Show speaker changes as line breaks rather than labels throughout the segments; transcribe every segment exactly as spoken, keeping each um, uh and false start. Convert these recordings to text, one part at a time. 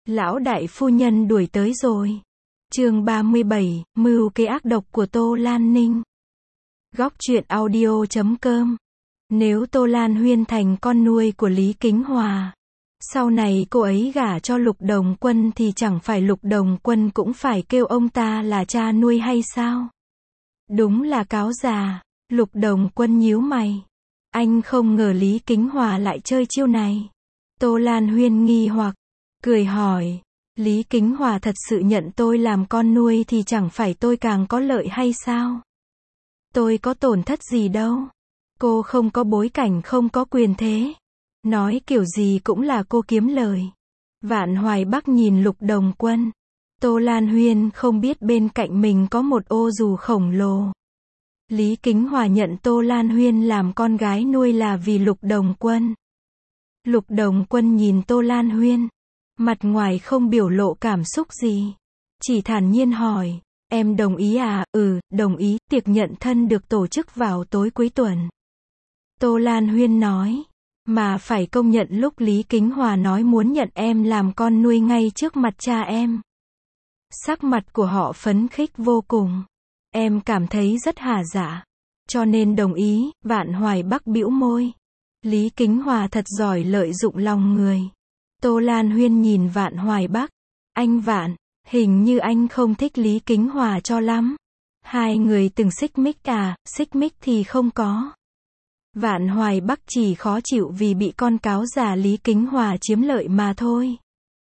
Lão đại phu nhân đuổi tới rồi. Chương ba mươi bảy, mưu kế ác độc của Tô Lan Ninh. Góc truyện audio chấm com. Nếu Tô Lan Huyên thành con nuôi của Lý Kính Hòa, sau này cô ấy gả cho Lục Đồng Quân thì chẳng phải Lục Đồng Quân cũng phải kêu ông ta là cha nuôi hay sao? Đúng là cáo già. Lục Đồng Quân nhíu mày. Anh không ngờ Lý Kính Hòa lại chơi chiêu này. Tô Lan Huyên nghi hoặc, cười hỏi, Lý Kính Hòa thật sự nhận tôi làm con nuôi thì chẳng phải tôi càng có lợi hay sao? Tôi có tổn thất gì đâu. Cô không có bối cảnh, không có quyền thế. Nói kiểu gì cũng là cô kiếm lời. Vạn Hoài Bắc nhìn Lục Đồng Quân. Tô Lan Huyên không biết bên cạnh mình có một ô dù khổng lồ. Lý Kính Hòa nhận Tô Lan Huyên làm con gái nuôi là vì Lục Đồng Quân. Lục Đồng Quân nhìn Tô Lan Huyên. Mặt ngoài không biểu lộ cảm xúc gì. Chỉ thản nhiên hỏi, em đồng ý à? Ừ, đồng ý. Tiệc nhận thân được tổ chức vào tối cuối tuần. Tô Lan Huyên nói. Mà phải công nhận lúc Lý Kính Hòa nói muốn nhận em làm con nuôi ngay trước mặt cha em, sắc mặt của họ phấn khích vô cùng. Em cảm thấy rất hả dạ. Cho nên đồng ý. Vạn Hoài Bắc bĩu môi. Lý Kính Hòa thật giỏi lợi dụng lòng người. Tô Lan Huyên nhìn Vạn Hoài Bắc. Anh Vạn, hình như anh không thích Lý Kính Hòa cho lắm. Hai người từng xích mích à? Xích mích thì không có. Vạn Hoài Bắc chỉ khó chịu vì bị con cáo già Lý Kính Hòa chiếm lợi mà thôi.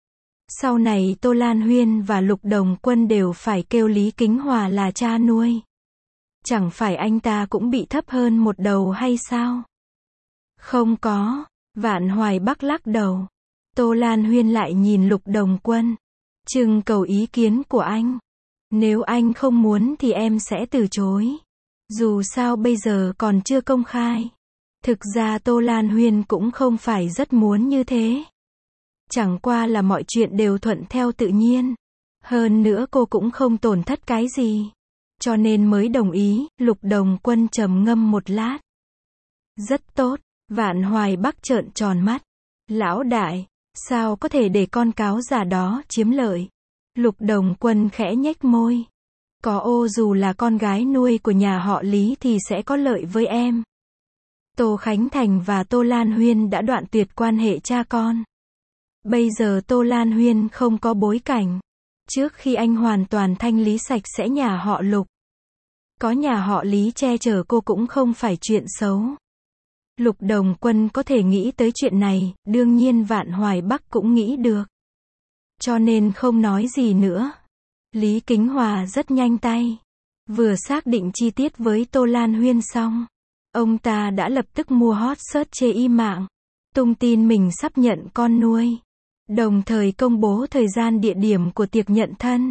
Sau này Tô Lan Huyên và Lục Đồng Quân đều phải kêu Lý Kính Hòa là cha nuôi. Chẳng phải anh ta cũng bị thấp hơn một đầu hay sao? Không có. Vạn Hoài Bắc lắc đầu. Tô Lan Huyên lại nhìn Lục Đồng Quân. Trưng cầu ý kiến của anh. Nếu anh không muốn thì em sẽ từ chối. Dù sao bây giờ còn chưa công khai. Thực ra Tô Lan Huyên cũng không phải rất muốn như thế. Chẳng qua là mọi chuyện đều thuận theo tự nhiên. Hơn nữa cô cũng không tổn thất cái gì. Cho nên mới đồng ý. Lục Đồng Quân trầm ngâm một lát. Rất tốt. Vạn Hoài Bắc trợn tròn mắt. Lão đại, sao có thể để con cáo già đó chiếm lợi? Lục Đồng Quân khẽ nhếch môi. Có ô dù là con gái nuôi của nhà họ Lý thì sẽ có lợi với em. Tô Khánh Thành và Tô Lan Huyên đã đoạn tuyệt quan hệ cha con. Bây giờ Tô Lan Huyên không có bối cảnh. Trước khi anh hoàn toàn thanh lý sạch sẽ nhà họ Lục, có nhà họ Lý che chở cô cũng không phải chuyện xấu. Lục Đồng Quân có thể nghĩ tới chuyện này, đương nhiên Vạn Hoài Bắc cũng nghĩ được. Cho nên không nói gì nữa. Lý Kính Hòa rất nhanh tay. Vừa xác định chi tiết với Tô Lan Huyên xong, ông ta đã lập tức mua hot search chê y mạng, tung tin mình sắp nhận con nuôi. Đồng thời công bố thời gian địa điểm của tiệc nhận thân.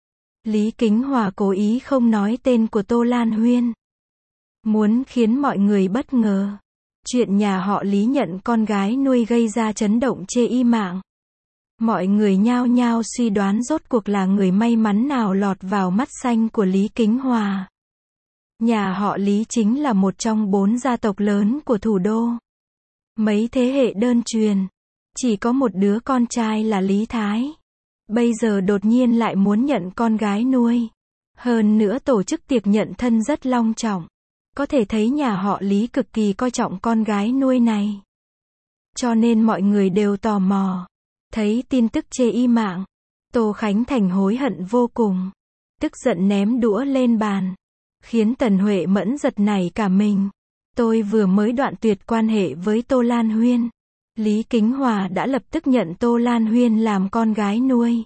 Lý Kính Hòa cố ý không nói tên của Tô Lan Huyên. Muốn khiến mọi người bất ngờ. Chuyện nhà họ Lý nhận con gái nuôi gây ra chấn động chê y mạng. Mọi người nhao nhao suy đoán rốt cuộc là người may mắn nào lọt vào mắt xanh của Lý Kính Hòa. Nhà họ Lý chính là một trong bốn gia tộc lớn của thủ đô. Mấy thế hệ đơn truyền. Chỉ có một đứa con trai là Lý Thái. Bây giờ đột nhiên lại muốn nhận con gái nuôi. Hơn nữa tổ chức tiệc nhận thân rất long trọng. Có thể thấy nhà họ Lý cực kỳ coi trọng con gái nuôi này. Cho nên mọi người đều tò mò. Thấy tin tức chê y mạng, Tô Khánh Thành hối hận vô cùng. Tức giận ném đũa lên bàn. Khiến Tần Huệ Mẫn giật nảy cả mình. Tôi vừa mới đoạn tuyệt quan hệ với Tô Lan Huyên. Lý Kính Hòa đã lập tức nhận Tô Lan Huyên làm con gái nuôi.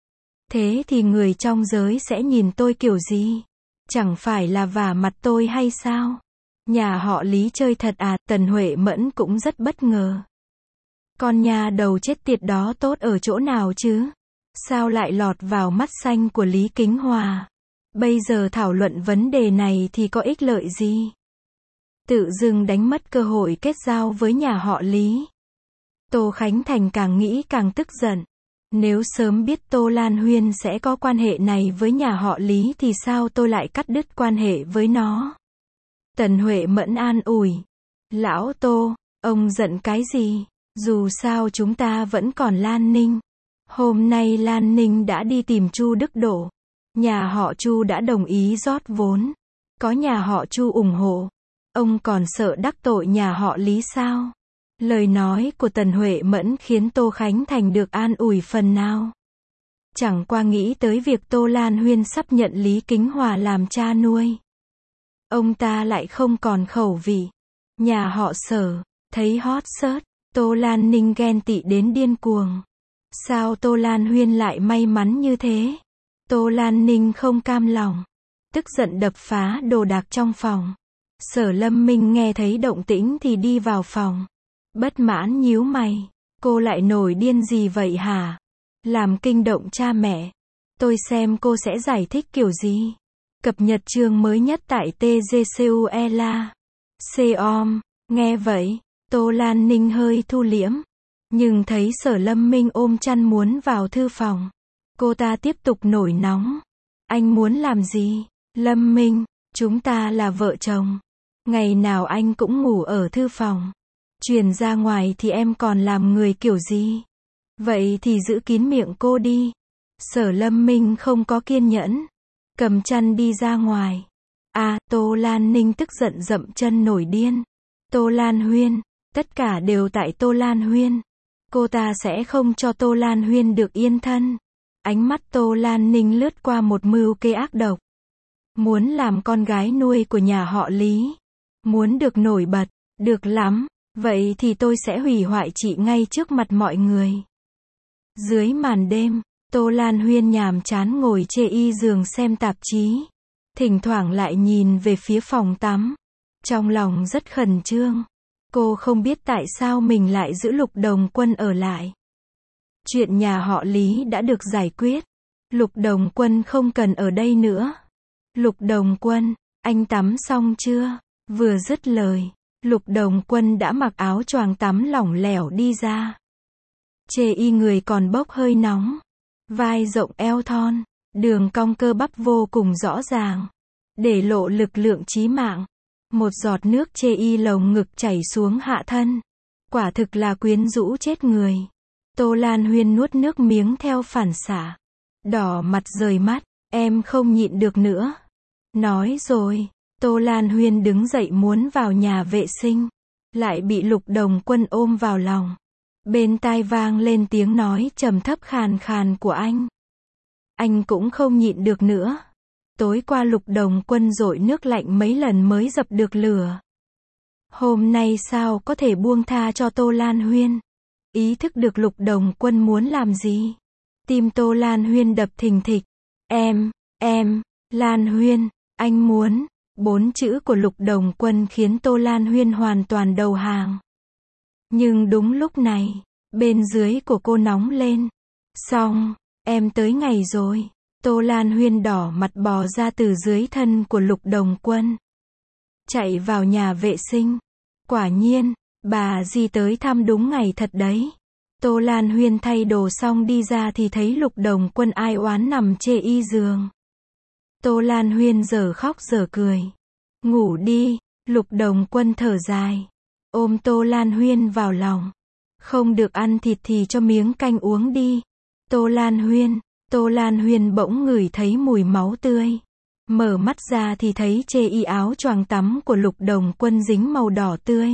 Thế thì người trong giới sẽ nhìn tôi kiểu gì? Chẳng phải là vả mặt tôi hay sao? Nhà họ Lý chơi thật à? Tần Huệ Mẫn cũng rất bất ngờ. Con nhà đầu chết tiệt đó tốt ở chỗ nào chứ? Sao lại lọt vào mắt xanh của Lý Kính Hòa? Bây giờ thảo luận vấn đề này thì có ích lợi gì? Tự dưng đánh mất cơ hội kết giao với nhà họ Lý. Tô Khánh Thành càng nghĩ càng tức giận. Nếu sớm biết Tô Lan Huyên sẽ có quan hệ này với nhà họ Lý thì sao tôi lại cắt đứt quan hệ với nó? Tần Huệ Mẫn an ủi. Lão Tô, ông giận cái gì? Dù sao chúng ta vẫn còn Lan Ninh. Hôm nay Lan Ninh đã đi tìm Chu Đức Độ. Nhà họ Chu đã đồng ý rót vốn. Có nhà họ Chu ủng hộ. Ông còn sợ đắc tội nhà họ Lý sao? Lời nói của Tần Huệ Mẫn khiến Tô Khánh Thành được an ủi phần nào. Chẳng qua nghĩ tới việc Tô Lan Huyên sắp nhận Lý Kính Hòa làm cha nuôi. Ông ta lại không còn khẩu vị. Nhà họ Sở, thấy hot search, Tô Lan Ninh ghen tị đến điên cuồng. Sao Tô Lan Huyên lại may mắn như thế? Tô Lan Ninh không cam lòng. Tức giận đập phá đồ đạc trong phòng. Sở Lâm Minh nghe thấy động tĩnh thì đi vào phòng. Bất mãn nhíu mày. Cô lại nổi điên gì vậy hả? Làm kinh động cha mẹ. Tôi xem cô sẽ giải thích kiểu gì. Cập nhật chương mới nhất tại tê giê xê u e lờ a. Com. Nghe vậy, Tô Lan Ninh hơi thu liễm. Nhưng thấy Sở Lâm Minh ôm chăn muốn vào thư phòng. Cô ta tiếp tục nổi nóng. Anh muốn làm gì? Lâm Minh, chúng ta là vợ chồng. Ngày nào anh cũng ngủ ở thư phòng. Truyền ra ngoài thì em còn làm người kiểu gì? Vậy thì giữ kín miệng cô đi. Sở Lâm Minh không có kiên nhẫn. Cầm chăn đi ra ngoài. À, Tô Lan Ninh tức giận dậm chân nổi điên. Tô Lan Huyên, tất cả đều tại Tô Lan Huyên. Cô ta sẽ không cho Tô Lan Huyên được yên thân. Ánh mắt Tô Lan Ninh lướt qua một mưu kế ác độc. Muốn làm con gái nuôi của nhà họ Lý. Muốn được nổi bật, được lắm. Vậy thì tôi sẽ hủy hoại chị ngay trước mặt mọi người. Dưới màn đêm, Tô Lan Huyên nhàm chán ngồi chê y giường xem tạp chí. Thỉnh thoảng lại nhìn về phía phòng tắm. Trong lòng rất khẩn trương. Cô không biết tại sao mình lại giữ Lục Đồng Quân ở lại. Chuyện nhà họ Lý đã được giải quyết. Lục Đồng Quân không cần ở đây nữa. Lục Đồng Quân, anh tắm xong chưa? Vừa dứt lời, Lục Đồng Quân đã mặc áo choàng tắm lỏng lẻo đi ra. Chê y người còn bốc hơi nóng. Vai rộng eo thon, đường cong cơ bắp vô cùng rõ ràng. Để lộ lực lượng chí mạng. Một giọt nước chê y lồng ngực chảy xuống hạ thân. Quả thực là quyến rũ chết người. Tô Lan Huyên nuốt nước miếng theo phản xạ. Đỏ mặt rời mắt, em không nhịn được nữa. Nói rồi, Tô Lan Huyên đứng dậy muốn vào nhà vệ sinh. Lại bị Lục Đồng Quân ôm vào lòng. Bên tai vang lên tiếng nói trầm thấp khàn khàn của anh. Anh cũng không nhịn được nữa. Tối qua Lục Đồng Quân dội nước lạnh mấy lần mới dập được lửa. Hôm nay sao có thể buông tha cho Tô Lan Huyên? Ý thức được Lục Đồng Quân muốn làm gì? Tim Tô Lan Huyên đập thình thịch. Em, em, Lan Huyên, anh muốn. Bốn chữ của Lục Đồng Quân khiến Tô Lan Huyên hoàn toàn đầu hàng. Nhưng đúng lúc này, bên dưới của cô nóng lên. Xong, em tới ngày rồi. Tô Lan Huyên đỏ mặt bò ra từ dưới thân của Lục Đồng Quân. Chạy vào nhà vệ sinh. Quả nhiên, bà Di tới thăm đúng ngày thật đấy. Tô Lan Huyên thay đồ xong đi ra thì thấy Lục Đồng Quân ai oán nằm chê y giường. Tô Lan Huyên giờ khóc giờ cười. Ngủ đi, Lục Đồng Quân thở dài. Ôm Tô Lan Huyên vào lòng. Không được ăn thịt thì cho miếng canh uống đi. Tô Lan Huyên, Tô Lan Huyên bỗng ngửi thấy mùi máu tươi. Mở mắt ra thì thấy chê y áo choàng tắm của Lục Đồng Quân dính màu đỏ tươi.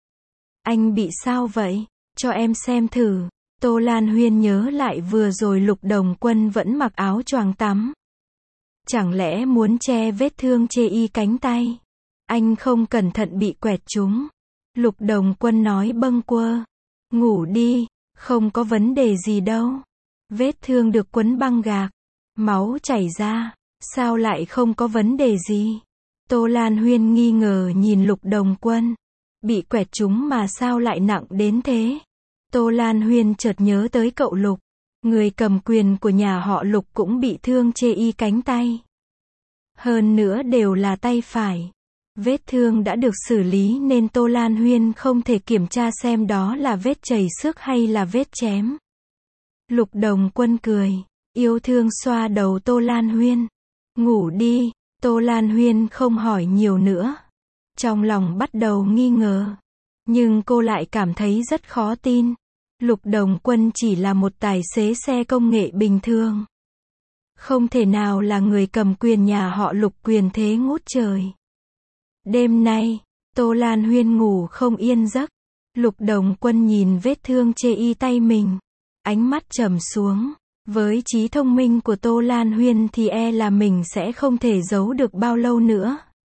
Anh bị sao vậy? Cho em xem thử. Tô Lan Huyên nhớ lại vừa rồi Lục Đồng Quân vẫn mặc áo choàng tắm. Chẳng lẽ muốn che vết thương chê y cánh tay? Anh không cẩn thận bị quẹt trúng. Lục Đồng Quân nói bâng quơ. Ngủ đi, không có vấn đề gì đâu. Vết thương được quấn băng gạc. Máu chảy ra. Sao lại không có vấn đề gì? Tô Lan Huyên nghi ngờ nhìn Lục Đồng Quân. Bị quẹt trúng mà sao lại nặng đến thế? Tô Lan Huyên chợt nhớ tới cậu Lục. Người cầm quyền của nhà họ Lục cũng bị thương chê y cánh tay. Hơn nữa đều là tay phải. Vết thương đã được xử lý nên Tô Lan Huyên không thể kiểm tra xem đó là vết chảy xước hay là vết chém. Lục Đồng Quân cười, yêu thương xoa đầu Tô Lan Huyên. Ngủ đi, Tô Lan Huyên không hỏi nhiều nữa. Trong lòng bắt đầu nghi ngờ. Nhưng cô lại cảm thấy rất khó tin. Lục Đồng Quân chỉ là một tài xế xe công nghệ bình thường. Không thể nào là người cầm quyền nhà họ Lục quyền thế ngút trời. Đêm nay, Tô Lan Huyên ngủ không yên giấc. Lục Đồng Quân nhìn vết thương chê y tay mình. Ánh mắt trầm xuống. Với trí thông minh của Tô Lan Huyên thì e là mình sẽ không thể giấu được bao lâu nữa.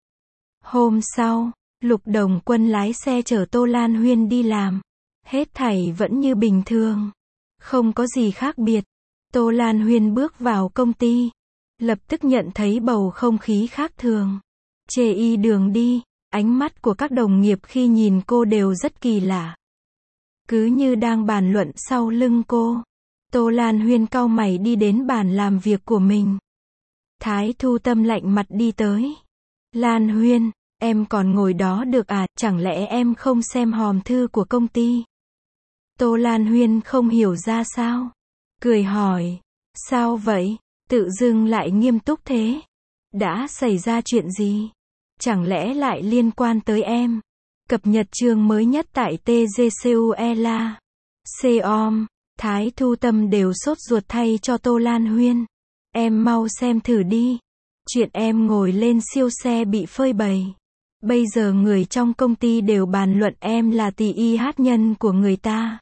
Hôm sau, Lục Đồng Quân lái xe chở Tô Lan Huyên đi làm. Hết thảy vẫn như bình thường. Không có gì khác biệt. Tô Lan Huyên bước vào công ty. Lập tức nhận thấy bầu không khí khác thường. Chê y đường đi, ánh mắt của các đồng nghiệp khi nhìn cô đều rất kỳ lạ. Cứ như đang bàn luận sau lưng cô. Tô Lan Huyên cau mày đi đến bàn làm việc của mình. Thái Thu Tâm lạnh mặt đi tới. Lan Huyên, em còn ngồi đó được à, chẳng lẽ em không xem hòm thư của công ty? Tô Lan Huyên không hiểu ra sao. Cười hỏi, sao vậy? Tự dưng lại nghiêm túc thế. Đã xảy ra chuyện gì? Chẳng lẽ lại liên quan tới em? Cập nhật chương mới nhất tại tê giê xê u e lờ a. Xeom, Thái Thu Tâm đều sốt ruột thay cho Tô Lan Huyên. Em mau xem thử đi. Chuyện em ngồi lên siêu xe bị phơi bày. Bây giờ người trong công ty đều bàn luận em là tỷ y hát nhân của người ta.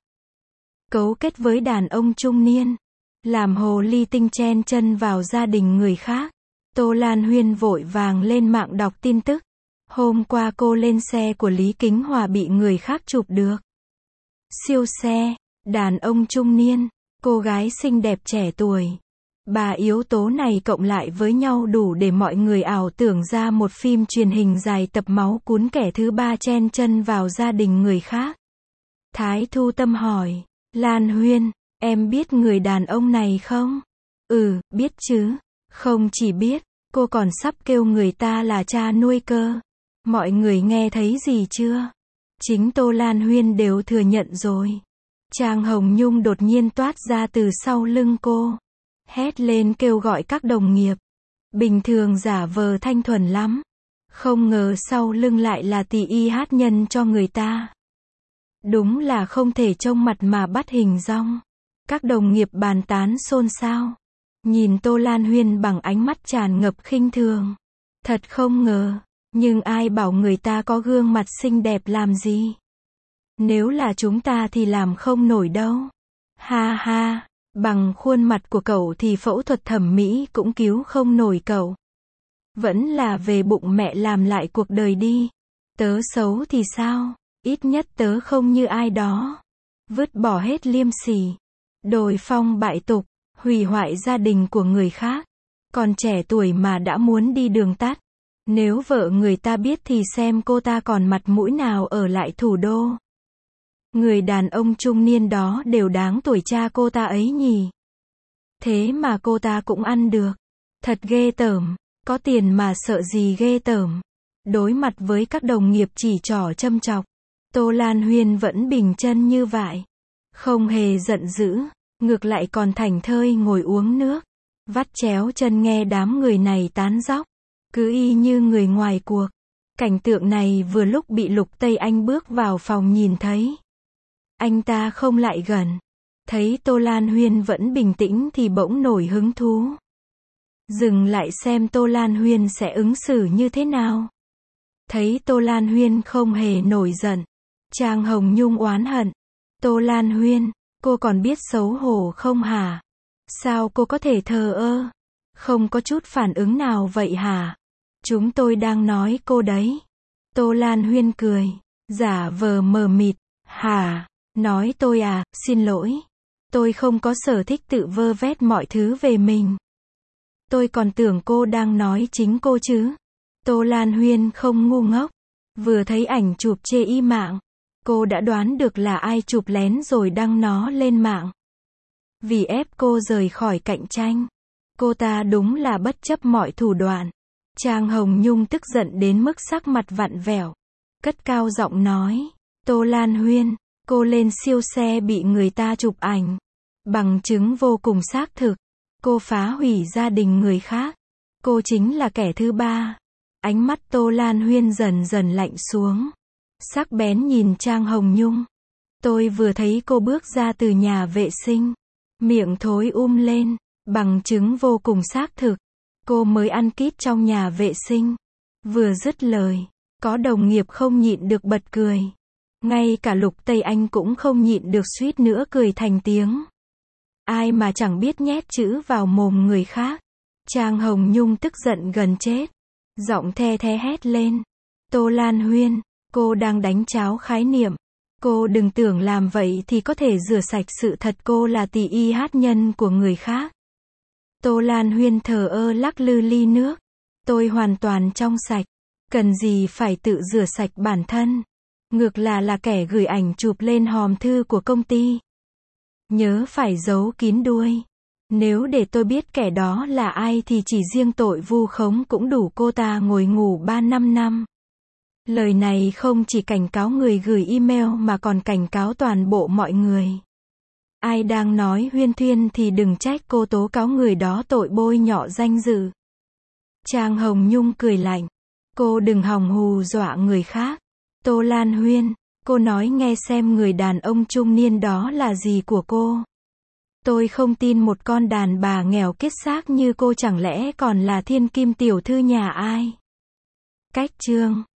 Cấu kết với đàn ông trung niên. Làm hồ ly tinh chen chân vào gia đình người khác. Tô Lan Huyên vội vàng lên mạng đọc tin tức. Hôm qua cô lên xe của Lý Kính Hòa bị người khác chụp được. Siêu xe, đàn ông trung niên, cô gái xinh đẹp trẻ tuổi. Ba yếu tố này cộng lại với nhau đủ để mọi người ảo tưởng ra một phim truyền hình dài tập máu cuốn kẻ thứ ba chen chân vào gia đình người khác. Thái Thu Tâm hỏi, Lan Huyên, em biết người đàn ông này không? Ừ, biết chứ. Không chỉ biết, cô còn sắp kêu người ta là cha nuôi cơ. Mọi người nghe thấy gì chưa? Chính Tô Lan Huyên đều thừa nhận rồi. Trang Hồng Nhung đột nhiên toát ra từ sau lưng cô. Hét lên kêu gọi các đồng nghiệp. Bình thường giả vờ thanh thuần lắm. Không ngờ sau lưng lại là tỷ y hát nhân cho người ta. Đúng là không thể trông mặt mà bắt hình dong. Các đồng nghiệp bàn tán xôn xao. Nhìn Tô Lan Huyên bằng ánh mắt tràn ngập khinh thường. Thật không ngờ. Nhưng ai bảo người ta có gương mặt xinh đẹp làm gì? Nếu là chúng ta thì làm không nổi đâu. Ha ha, bằng khuôn mặt của cậu thì phẫu thuật thẩm mỹ cũng cứu không nổi cậu. Vẫn là về bụng mẹ làm lại cuộc đời đi. Tớ xấu thì sao? Ít nhất tớ không như ai đó. Vứt bỏ hết liêm sỉ. Đồi phong bại tục, hủy hoại gia đình của người khác. Còn trẻ tuổi mà đã muốn đi đường tắt. Nếu vợ người ta biết thì xem cô ta còn mặt mũi nào ở lại thủ đô. Người đàn ông trung niên đó đều đáng tuổi cha cô ta ấy nhỉ. Thế mà cô ta cũng ăn được. Thật ghê tởm. Có tiền mà sợ gì ghê tởm. Đối mặt với các đồng nghiệp chỉ trỏ châm chọc. Tô Lan Huyên vẫn bình chân như vậy. Không hề giận dữ. Ngược lại còn thảnh thơi ngồi uống nước. Vắt chéo chân nghe đám người này tán dóc. Cứ y như người ngoài cuộc. Cảnh tượng này vừa lúc bị Lục Tây Anh bước vào phòng nhìn thấy. Anh ta không lại gần. Thấy Tô Lan Huyên vẫn bình tĩnh thì bỗng nổi hứng thú. Dừng lại xem Tô Lan Huyên sẽ ứng xử như thế nào. Thấy Tô Lan Huyên không hề nổi giận. Trang Hồng Nhung oán hận. Tô Lan Huyên, cô còn biết xấu hổ không hả? Sao cô có thể thờ ơ? Không có chút phản ứng nào vậy hả? Chúng tôi đang nói cô đấy. Tô Lan Huyên cười. Giả vờ mờ mịt. Hả? Nói tôi à, xin lỗi. Tôi không có sở thích tự vơ vét mọi thứ về mình. Tôi còn tưởng cô đang nói chính cô chứ. Tô Lan Huyên không ngu ngốc. Vừa thấy ảnh chụp chê y mạng. Cô đã đoán được là ai chụp lén rồi đăng nó lên mạng. Vì ép cô rời khỏi cạnh tranh. Cô ta đúng là bất chấp mọi thủ đoạn. Trang Hồng Nhung tức giận đến mức sắc mặt vặn vẹo. Cất cao giọng nói. Tô Lan Huyên, cô lên siêu xe bị người ta chụp ảnh. Bằng chứng vô cùng xác thực. Cô phá hủy gia đình người khác. Cô chính là kẻ thứ ba. Ánh mắt Tô Lan Huyên dần dần lạnh xuống. Sắc bén nhìn Trang Hồng Nhung. Tôi vừa thấy cô bước ra từ nhà vệ sinh. Miệng thối um lên. Bằng chứng vô cùng xác thực. Cô mới ăn kít trong nhà vệ sinh. Vừa dứt lời, có đồng nghiệp không nhịn được bật cười. Ngay cả Lục Tây Anh cũng không nhịn được suýt nữa cười thành tiếng. Ai mà chẳng biết nhét chữ vào mồm người khác. Trang Hồng Nhung tức giận gần chết. Giọng the thé hét lên. Tô Lan Huyên, cô đang đánh tráo khái niệm. Cô đừng tưởng làm vậy thì có thể rửa sạch sự thật cô là tỷ y hát nhân của người khác. Tô Lan Huyên thờ ơ lắc lư ly nước. Tôi hoàn toàn trong sạch. Cần gì phải tự rửa sạch bản thân. Ngược là là kẻ gửi ảnh chụp lên hòm thư của công ty. Nhớ phải giấu kín đuôi. Nếu để tôi biết kẻ đó là ai thì chỉ riêng tội vu khống cũng đủ cô ta ngồi ngủ ba năm năm. Lời này không chỉ cảnh cáo người gửi email mà còn cảnh cáo toàn bộ mọi người. Ai đang nói Huyên Thuyên thì đừng trách cô tố cáo người đó tội bôi nhọ danh dự. Trang Hồng Nhung cười lạnh. Cô đừng hòng hù dọa người khác. Tô Lan Huyên, cô nói nghe xem người đàn ông trung niên đó là gì của cô. Tôi không tin một con đàn bà nghèo kiết xác như cô chẳng lẽ còn là thiên kim tiểu thư nhà ai. Cách chương